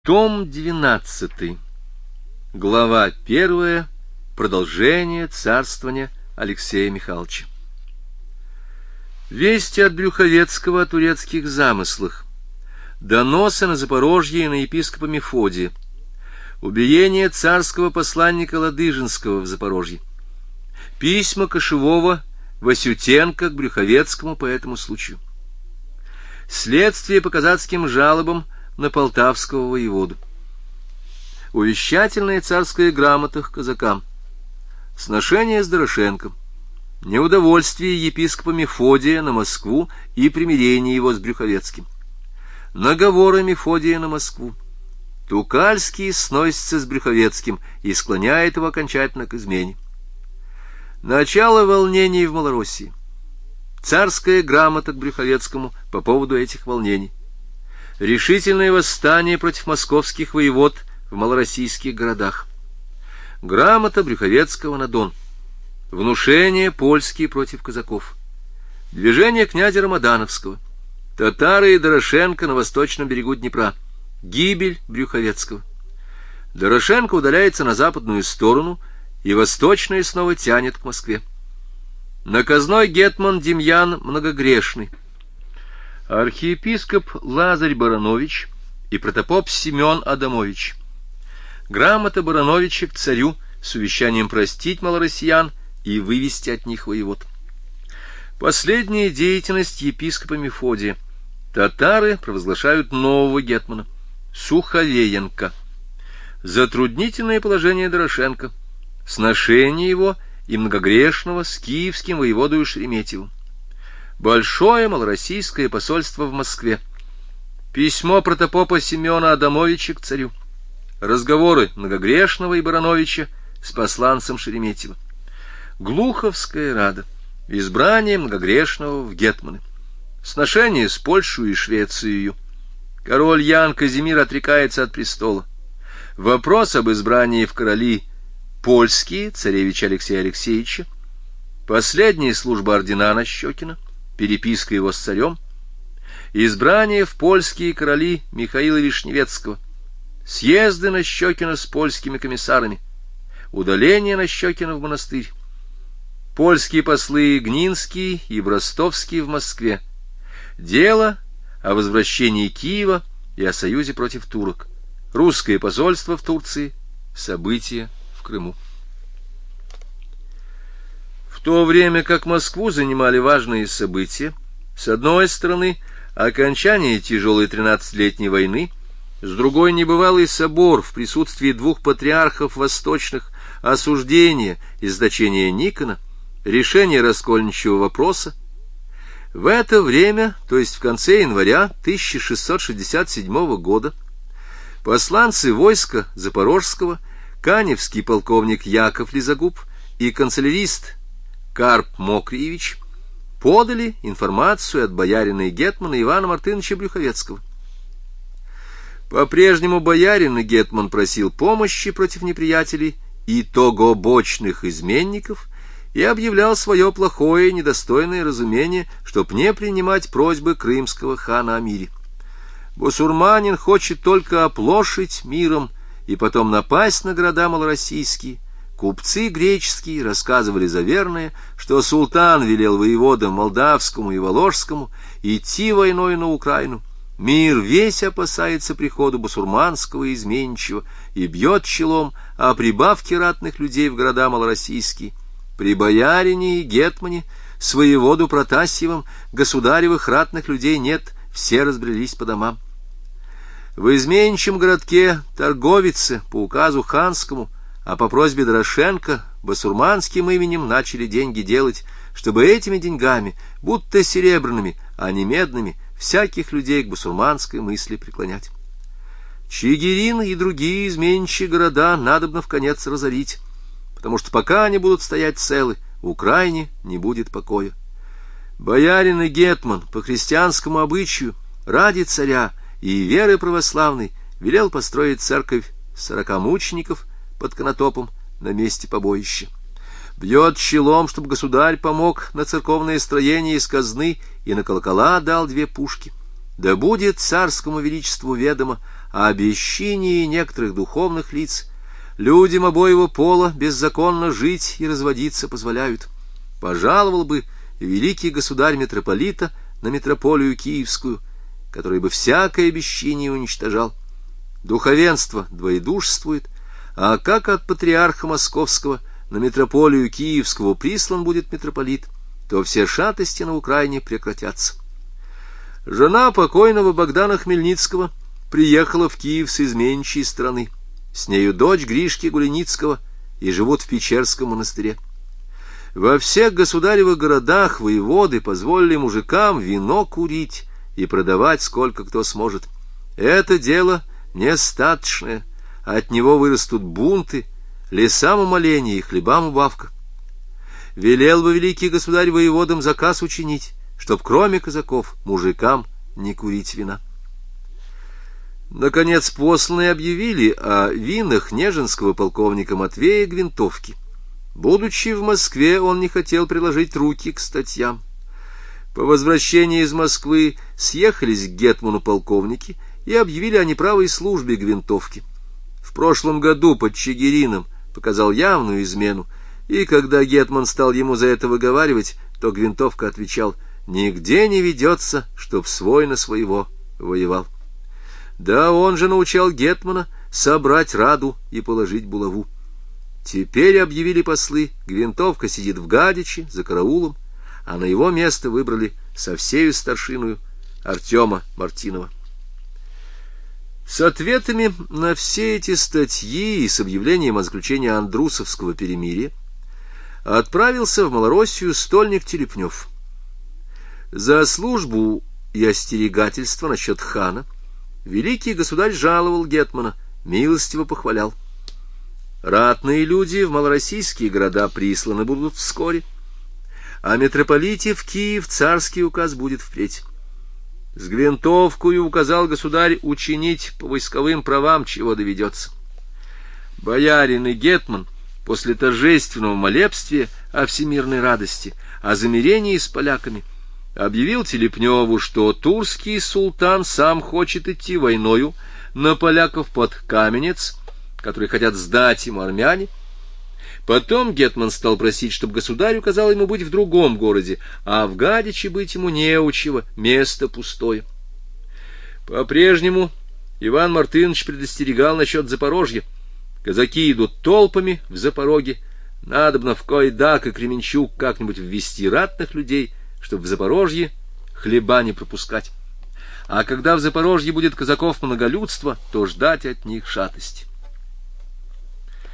Том 12. Глава 1. Продолжение царствования Алексея Михайловича. Вести от Брюховецкого о турецких замыслах. Доносы на Запорожье и на епископа Мефодия. Убиение царского посланника Ладыжинского в Запорожье. Письма Кошевого Васютенко к Брюховецкому по этому случаю. Следствие по казацким жалобам на полтавского воеводу. Увещательная царская грамота к казакам. Сношение с Дорошенком. Неудовольствие епископа Мефодия на Москву и примирение его с Брюховецким. Наговоры Мефодия на Москву. Тукальский сносится с Брюховецким и склоняет его окончательно к измене. Начало волнений в Малороссии. Царская грамота к Брюховецкому по поводу этих волнений. Решительное восстание против московских воевод в малороссийских городах. Грамота Брюховецкого на Дон. Внушение польские против казаков. Движение князя Рамадановского. Татары и Дорошенко на восточном берегу Днепра. Гибель Брюховецкого. Дорошенко удаляется на западную сторону, и восточная снова тянет к Москве. Наказной гетман Демьян Многогрешный. Архиепископ Лазарь Баранович и протопоп Семен Адамович. Грамота Барановича к царю с увещанием простить малороссиян и вывести от них воевод. Последняя деятельность епископа Мефодия. Татары провозглашают нового гетмана Суховеенко. Затруднительное положение Дорошенко. Сношение его и Многогрешного с киевским воеводою Шереметьевым. Большое малороссийское посольство в Москве. Письмо протопопа Семена Адамовича к царю. Разговоры Многогрешного и Барановича с посланцем Шереметьева. Глуховская рада. Избрание Многогрешного в гетманы. Сношение с Польшей и Швецией. Король Ян Казимир отрекается от престола. Вопрос об избрании в короли польские царевича Алексея Алексеевича. Последняя служба ордена Нащекина. Переписка его с царем. Избрание в польские короли Михаила Вишневецкого. Съезды Нащекина с польскими комиссарами. Удаление Нащекина в монастырь. Польские послы Гнинский и Бростовский в Москве. Дело о возвращении Киева и о союзе против турок. Русское посольство в Турции. События в Крыму. В то время как Москву занимали важные события, с одной стороны, окончание тяжелой 13-летней войны, с другой — небывалый собор в присутствии двух патриархов восточных, осуждение и значение Никона, решение раскольничьего вопроса. В это время, то есть в конце января 1667 года, посланцы войска Запорожского, каневский полковник Яков Лизагуб и канцелярист Карп Мокриевич подали информацию от боярина и гетмана Ивана Мартыновича Брюховецкого. По-прежнему боярин и гетман просил помощи против неприятелей и тогобочных изменников и объявлял свое плохое и недостойное разумение, чтоб не принимать просьбы крымского хана о мире. Бусурманин хочет только оплошить миром и потом напасть на города малороссийские. Купцы греческие рассказывали за верное, что султан велел воеводам Молдавскому и Воложскому идти войной на Украину. Мир весь опасается прихода бусурманского изменничего и бьет челом о прибавке ратных людей в города малороссийские. При боярине и гетмане с воеводу Протасьевым государевых ратных людей нет, все разбрелись по домам. В изменничьем городке торговицы по указу ханскому, а по просьбе Дорошенко басурманским именем начали деньги делать, чтобы этими деньгами, будто серебряными, а не медными, всяких людей к басурманской мысли преклонять. Чигирин и другие изменничьи города надобно вконец разорить, потому что пока они будут стоять целы, в Украине не будет покоя. Боярин и гетман по христианскому обычаю ради царя и веры православной велел построить церковь 40 мучеников под Конотопом на месте побоища. Бьет челом, чтобы государь помог на церковное строение из казны и на колокола дал 2 пушки. Да будет царскому величеству ведомо о бесчинии некоторых духовных лиц. Людям обоего пола беззаконно жить и разводиться позволяют. Пожаловал бы великий государь-митрополита на митрополию Киевскую, который бы всякое бесчиние уничтожал. Духовенство двоедушествует, а как от патриарха Московского на митрополию Киевского прислан будет митрополит, то все шатости на Украине прекратятся. Жена покойного Богдана Хмельницкого приехала в Киев с изменничьей страны. С нею дочь Гришки Гуленицкого, и живут в Печерском монастыре. Во всех государевых городах воеводы позволили мужикам вино курить и продавать сколько кто сможет. Это дело нестаточное, от него вырастут бунты, лесам умоление и хлебам убавка. Велел бы великий государь воеводам заказ учинить, чтоб кроме казаков мужикам не курить вина. Наконец посланные объявили о винах нежинского полковника Матвея Гвинтовки. Будучи в Москве, он не хотел приложить руки к статьям. По возвращении из Москвы съехались к гетману полковники и объявили о неправой службе Гвинтовки. В прошлом году под Чигирином показал явную измену, и когда гетман стал ему за это выговаривать, то Гвинтовка отвечал: «Нигде не ведется, чтоб свой на своего воевал». Да он же научал гетмана собрать раду и положить булаву. Теперь объявили послы, Гвинтовка сидит в Гадиче за караулом, а на его место выбрали со всею старшиною Артема Мартинова. С ответами на все эти статьи и с объявлением о заключении Андрусовского перемирия отправился в Малороссию стольник Телепнев. За службу и остерегательство насчет хана великий государь жаловал гетмана, милостиво похвалял. Ратные люди в малороссийские города присланы будут вскоре, а митрополите в Киев царский указ будет впредь. С Гвинтовкою указал государь учинить по войсковым правам, чего доведется. Боярин и гетман после торжественного молебствия о всемирной радости, о замирении с поляками, объявил Телепневу, что турский султан сам хочет идти войною на поляков под Каменец, который хотят сдать ему армяне. Потом гетман стал просить, чтобы государь указал ему быть в другом городе, а в Гадиче быть ему неучего, место пустое. По-прежнему Иван Мартынович предостерегал насчет Запорожья. Казаки идут толпами в Запорожье, надобно в Койдак и Кременчуг как-нибудь ввести ратных людей, чтобы в Запорожье хлеба не пропускать. А когда в Запорожье будет казаков многолюдство, то ждать от них шатости.